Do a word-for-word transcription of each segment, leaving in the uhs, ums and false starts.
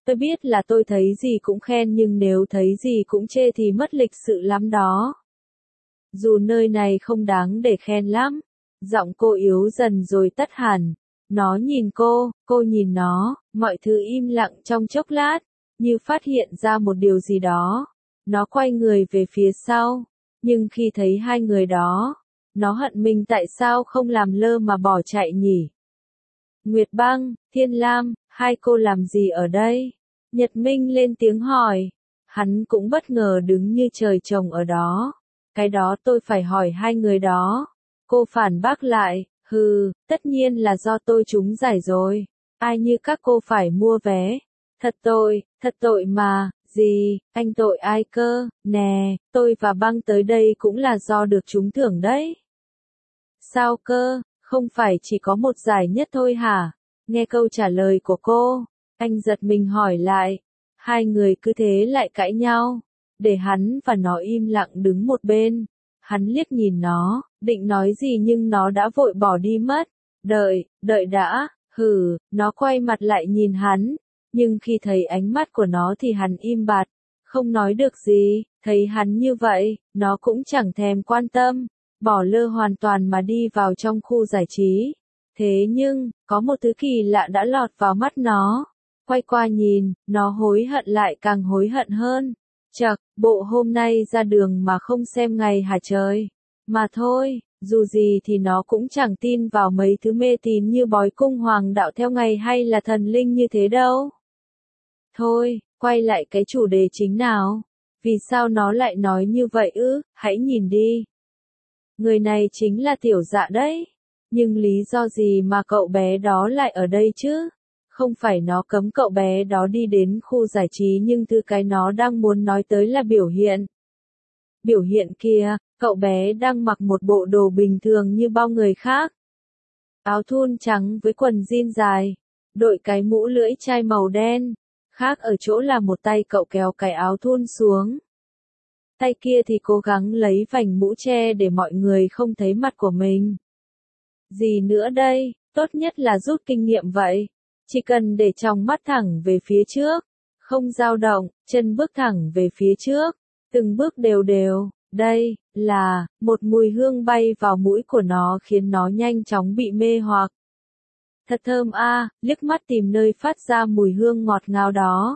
Tôi biết là tôi thấy gì cũng khen nhưng nếu thấy gì cũng chê thì mất lịch sự lắm đó. Dù nơi này không đáng để khen lắm. Giọng cô yếu dần rồi tắt hẳn. Nó nhìn cô, cô nhìn nó, mọi thứ im lặng trong chốc lát, như phát hiện ra một điều gì đó. Nó quay người về phía sau, nhưng khi thấy hai người đó, nó hận mình tại sao không làm lơ mà bỏ chạy nhỉ. Nguyệt Băng, Thiên Lam, hai cô làm gì ở đây? Nhật Minh lên tiếng hỏi. Hắn cũng bất ngờ đứng như trời trồng ở đó. Cái đó tôi phải hỏi hai người đó. Cô phản bác lại, hừ, tất nhiên là do tôi trúng giải rồi. Ai như các cô phải mua vé. Thật tội, thật tội mà, gì, anh tội ai cơ, nè, tôi và Băng tới đây cũng là do được trúng thưởng đấy. Sao cơ, không phải chỉ có một giải nhất thôi hả? Nghe câu trả lời của cô, anh giật mình hỏi lại. Hai người cứ thế lại cãi nhau, để hắn và nó im lặng đứng một bên. Hắn liếc nhìn nó, định nói gì nhưng nó đã vội bỏ đi mất. Đợi, đợi đã, hừ, nó quay mặt lại nhìn hắn. Nhưng khi thấy ánh mắt của nó thì hắn im bặt, không nói được gì. Thấy hắn như vậy, nó cũng chẳng thèm quan tâm, bỏ lơ hoàn toàn mà đi vào trong khu giải trí. Thế nhưng, có một thứ kỳ lạ đã lọt vào mắt nó. Quay qua nhìn, nó hối hận lại càng hối hận hơn. Chậc, bộ hôm nay ra đường mà không xem ngày hả trời. Mà thôi, dù gì thì nó cũng chẳng tin vào mấy thứ mê tín như bói cung hoàng đạo theo ngày hay là thần linh như thế đâu. Thôi, quay lại cái chủ đề chính nào. Vì sao nó lại nói như vậy ư, hãy nhìn đi. Người này chính là Tiểu Dạ đấy. Nhưng lý do gì mà cậu bé đó lại ở đây chứ? Không phải nó cấm cậu bé đó đi đến khu giải trí nhưng thứ cái nó đang muốn nói tới là biểu hiện. Biểu hiện kia, cậu bé đang mặc một bộ đồ bình thường như bao người khác. Áo thun trắng với quần jean dài, đội cái mũ lưỡi chai màu đen. Khác ở chỗ là một tay cậu kéo cái áo thun xuống. Tay kia thì cố gắng lấy vành mũ che để mọi người không thấy mặt của mình. Gì nữa đây, tốt nhất là rút kinh nghiệm vậy. Chỉ cần để tròng mắt thẳng về phía trước, không dao động, chân bước thẳng về phía trước, từng bước đều đều. Đây, là, một mùi hương bay vào mũi của nó khiến nó nhanh chóng bị mê hoặc. Thật thơm a, à, liếc mắt tìm nơi phát ra mùi hương ngọt ngào đó.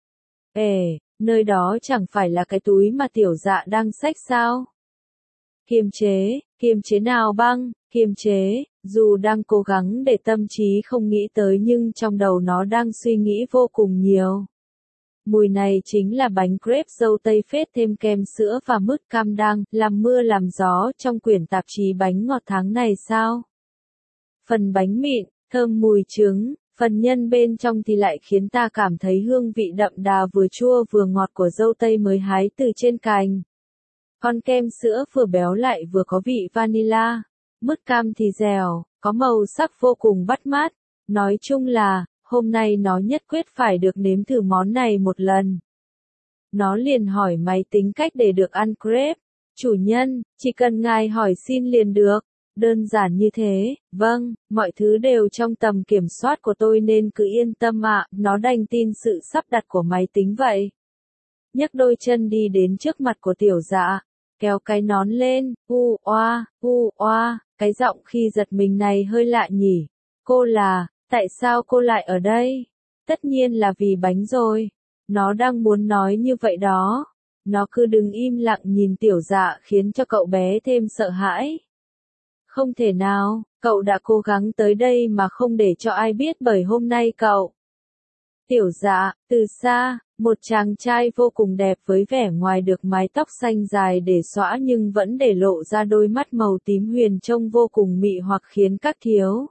Ê, nơi đó chẳng phải là cái túi mà Tiểu Dạ đang xách sao? Kiềm chế, kiềm chế nào Băng, kiềm chế, dù đang cố gắng để tâm trí không nghĩ tới nhưng trong đầu nó đang suy nghĩ vô cùng nhiều. Mùi này chính là bánh crepe dâu tây phết thêm kem sữa và mứt cam đang làm mưa làm gió trong quyển tạp chí bánh ngọt tháng này sao? Phần bánh mịn, thơm mùi trứng, phần nhân bên trong thì lại khiến ta cảm thấy hương vị đậm đà vừa chua vừa ngọt của dâu tây mới hái từ trên cành. Còn kem sữa vừa béo lại vừa có vị vanilla, mứt cam thì dẻo, có màu sắc vô cùng bắt mắt. Nói chung là, hôm nay nó nhất quyết phải được nếm thử món này một lần. Nó liền hỏi máy tính cách để được ăn crepe. Chủ nhân, chỉ cần ngài hỏi xin liền được. Đơn giản như thế, vâng, mọi thứ đều trong tầm kiểm soát của tôi nên cứ yên tâm ạ, nó đành tin sự sắp đặt của máy tính vậy. Nhấc đôi chân đi đến trước mặt của Tiểu Dạ, kéo cái nón lên, u oa, u oa, cái giọng khi giật mình này hơi lạ nhỉ. Cô là, tại sao cô lại ở đây? Tất nhiên là vì bánh rồi. Nó đang muốn nói như vậy đó. Nó cứ đứng im lặng nhìn Tiểu Dạ khiến cho cậu bé thêm sợ hãi. Không thể nào, cậu đã cố gắng tới đây mà không để cho ai biết bởi hôm nay cậu. Tiểu Dạ, từ xa, một chàng trai vô cùng đẹp với vẻ ngoài được mái tóc xanh dài để xõa nhưng vẫn để lộ ra đôi mắt màu tím huyền trông vô cùng mị hoặc khiến các thiếu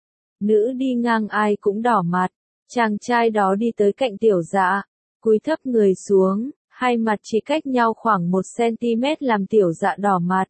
nữ đi ngang ai cũng đỏ mặt. Chàng trai đó đi tới cạnh Tiểu Dạ, cúi thấp người xuống, hai mặt chỉ cách nhau khoảng một xăng-ti-mét làm Tiểu Dạ đỏ mặt.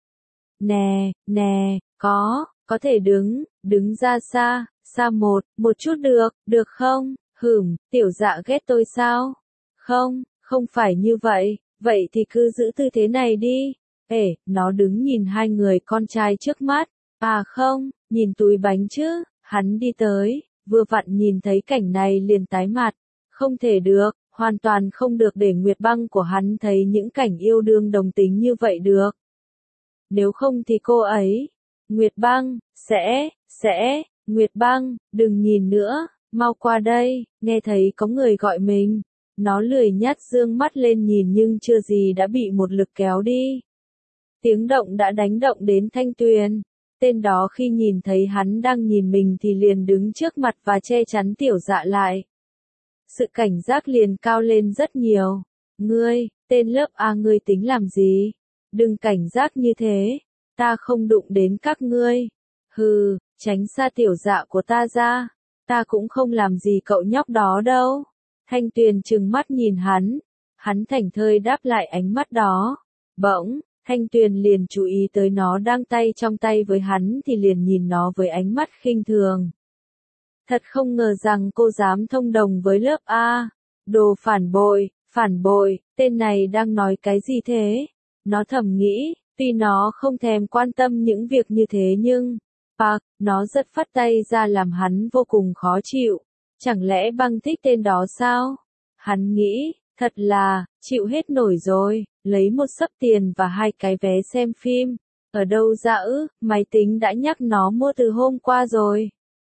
Nè, nè, có, có thể đứng, đứng ra xa, xa một, một chút được, được không? Hửm, Tiểu Dạ ghét tôi sao? Không, không phải như vậy, vậy thì cứ giữ tư thế này đi. Ê, nó đứng nhìn hai người con trai trước mắt. À không, nhìn túi bánh chứ, hắn đi tới, vừa vặn nhìn thấy cảnh này liền tái mặt. Không thể được, hoàn toàn không được để Nguyệt Băng của hắn thấy những cảnh yêu đương đồng tính như vậy được. Nếu không thì cô ấy, Nguyệt Băng, sẽ, sẽ, Nguyệt Băng, đừng nhìn nữa, mau qua đây, nghe thấy có người gọi mình. Nó lười nhác dương mắt lên nhìn nhưng chưa gì đã bị một lực kéo đi. Tiếng động đã đánh động đến Thanh Tuyền. Tên đó khi nhìn thấy hắn đang nhìn mình thì liền đứng trước mặt và che chắn Tiểu Dạ lại. Sự cảnh giác liền cao lên rất nhiều. Ngươi, tên lớp A ngươi tính làm gì? Đừng cảnh giác như thế. Ta không đụng đến các ngươi. Hừ, tránh xa Tiểu Dạ của ta ra. Ta cũng không làm gì cậu nhóc đó đâu. Thanh Tuyền trừng mắt nhìn hắn. Hắn thảnh thơi đáp lại ánh mắt đó. Bỗng, Thanh Tuyền liền chú ý tới nó đang tay trong tay với hắn thì liền nhìn nó với ánh mắt khinh thường. Thật không ngờ rằng cô dám thông đồng với lớp A. Đồ phản bội, phản bội, tên này đang nói cái gì thế? Nó thầm nghĩ, tuy nó không thèm quan tâm những việc như thế nhưng, Park, nó rất phất tay ra làm hắn vô cùng khó chịu. Chẳng lẽ Băng thích tên đó sao? Hắn nghĩ, thật là, chịu hết nổi rồi, lấy một xấp tiền và hai cái vé xem phim. Ở đâu ra ư, máy tính đã nhắc nó mua từ hôm qua rồi.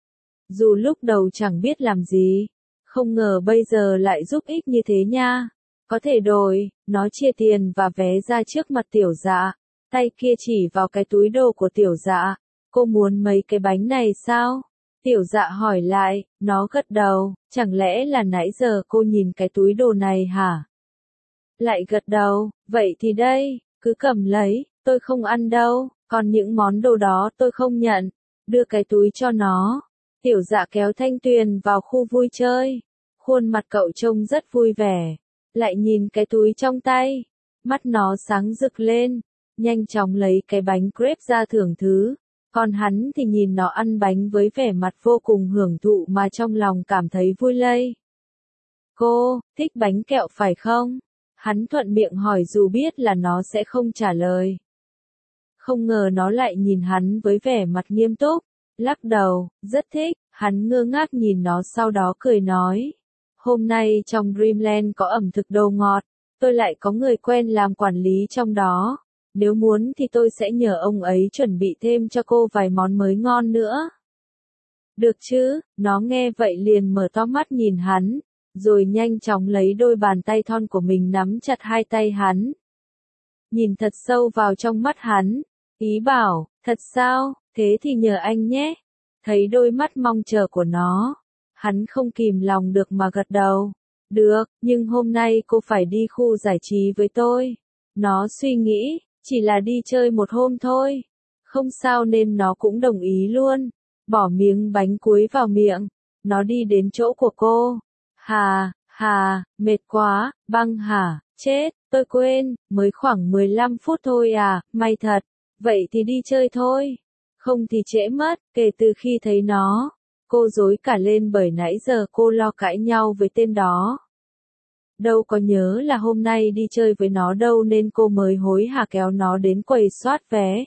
Dù lúc đầu chẳng biết làm gì, không ngờ bây giờ lại giúp ích như thế nha. Có thể đổi, nó chia tiền và vé ra trước mặt Tiểu Dạ. Tay kia chỉ vào cái túi đồ của Tiểu Dạ. Cô muốn mấy cái bánh này sao? Tiểu Dạ hỏi lại, nó gật đầu, chẳng lẽ là nãy giờ cô nhìn cái túi đồ này hả? Lại gật đầu, vậy thì đây, cứ cầm lấy, tôi không ăn đâu, còn những món đồ đó tôi không nhận, đưa cái túi cho nó. Tiểu Dạ kéo Thanh Tuyền vào khu vui chơi, khuôn mặt cậu trông rất vui vẻ, lại nhìn cái túi trong tay, mắt nó sáng rực lên, nhanh chóng lấy cái bánh crepe ra thưởng thứ. Còn hắn thì nhìn nó ăn bánh với vẻ mặt vô cùng hưởng thụ mà trong lòng cảm thấy vui lây. Cô, thích bánh kẹo phải không? Hắn thuận miệng hỏi dù biết là nó sẽ không trả lời. Không ngờ nó lại nhìn hắn với vẻ mặt nghiêm túc, lắc đầu, rất thích, hắn ngơ ngác nhìn nó sau đó cười nói. Hôm nay trong Dreamland có ẩm thực đồ ngọt, tôi lại có người quen làm quản lý trong đó. Nếu muốn thì tôi sẽ nhờ ông ấy chuẩn bị thêm cho cô vài món mới ngon nữa. Được chứ, nó nghe vậy liền mở to mắt nhìn hắn, rồi nhanh chóng lấy đôi bàn tay thon của mình nắm chặt hai tay hắn. Nhìn thật sâu vào trong mắt hắn, ý bảo, thật sao, thế thì nhờ anh nhé. Thấy đôi mắt mong chờ của nó, hắn không kìm lòng được mà gật đầu. Được, nhưng hôm nay cô phải đi khu giải trí với tôi. Nó suy nghĩ. Chỉ là đi chơi một hôm thôi. Không sao nên nó cũng đồng ý luôn. Bỏ miếng bánh cuối vào miệng. Nó đi đến chỗ của cô. Hà, hà, mệt quá, Băng hả, chết, tôi quên, mới khoảng mười lăm phút thôi à, may thật. Vậy thì đi chơi thôi. Không thì trễ mất, kể từ khi thấy nó. Cô rối cả lên bởi nãy giờ cô lo cãi nhau với tên đó. Đâu có nhớ là hôm nay đi chơi với nó đâu nên cô mới hối hả kéo nó đến quầy soát vé.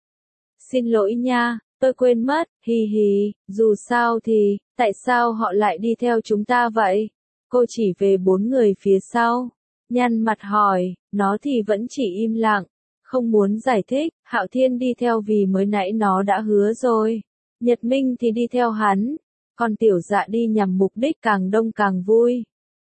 Xin lỗi nha, tôi quên mất, hì hì, dù sao thì, tại sao họ lại đi theo chúng ta vậy? Cô chỉ về bốn người phía sau. Nhăn mặt hỏi, nó thì vẫn chỉ im lặng, không muốn giải thích. Hạo Thiên đi theo vì mới nãy nó đã hứa rồi. Nhật Minh thì đi theo hắn, còn Tiểu Dạ đi nhằm mục đích càng đông càng vui.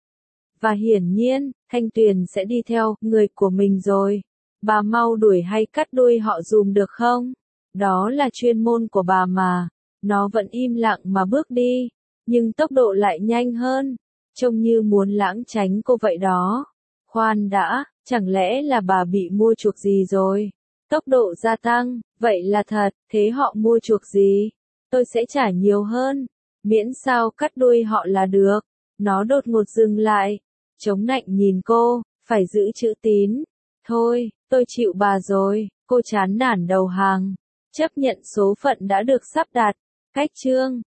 Và hiển nhiên, Thanh Tuyền sẽ đi theo người của mình rồi. Bà mau đuổi hay cắt đuôi họ dùm được không? Đó là chuyên môn của bà mà. Nó vẫn im lặng mà bước đi, nhưng tốc độ lại nhanh hơn, trông như muốn lãng tránh cô vậy đó. Khoan đã, chẳng lẽ là bà bị mua chuộc gì rồi? Tốc độ gia tăng, vậy là thật, thế họ mua chuộc gì? Tôi sẽ trả nhiều hơn, miễn sao cắt đuôi họ là được. Nó đột ngột dừng lại, chống nạnh nhìn cô, phải giữ chữ tín. Thôi, tôi chịu bà rồi, cô chán nản đầu hàng, chấp nhận số phận đã được sắp đặt. Cách chương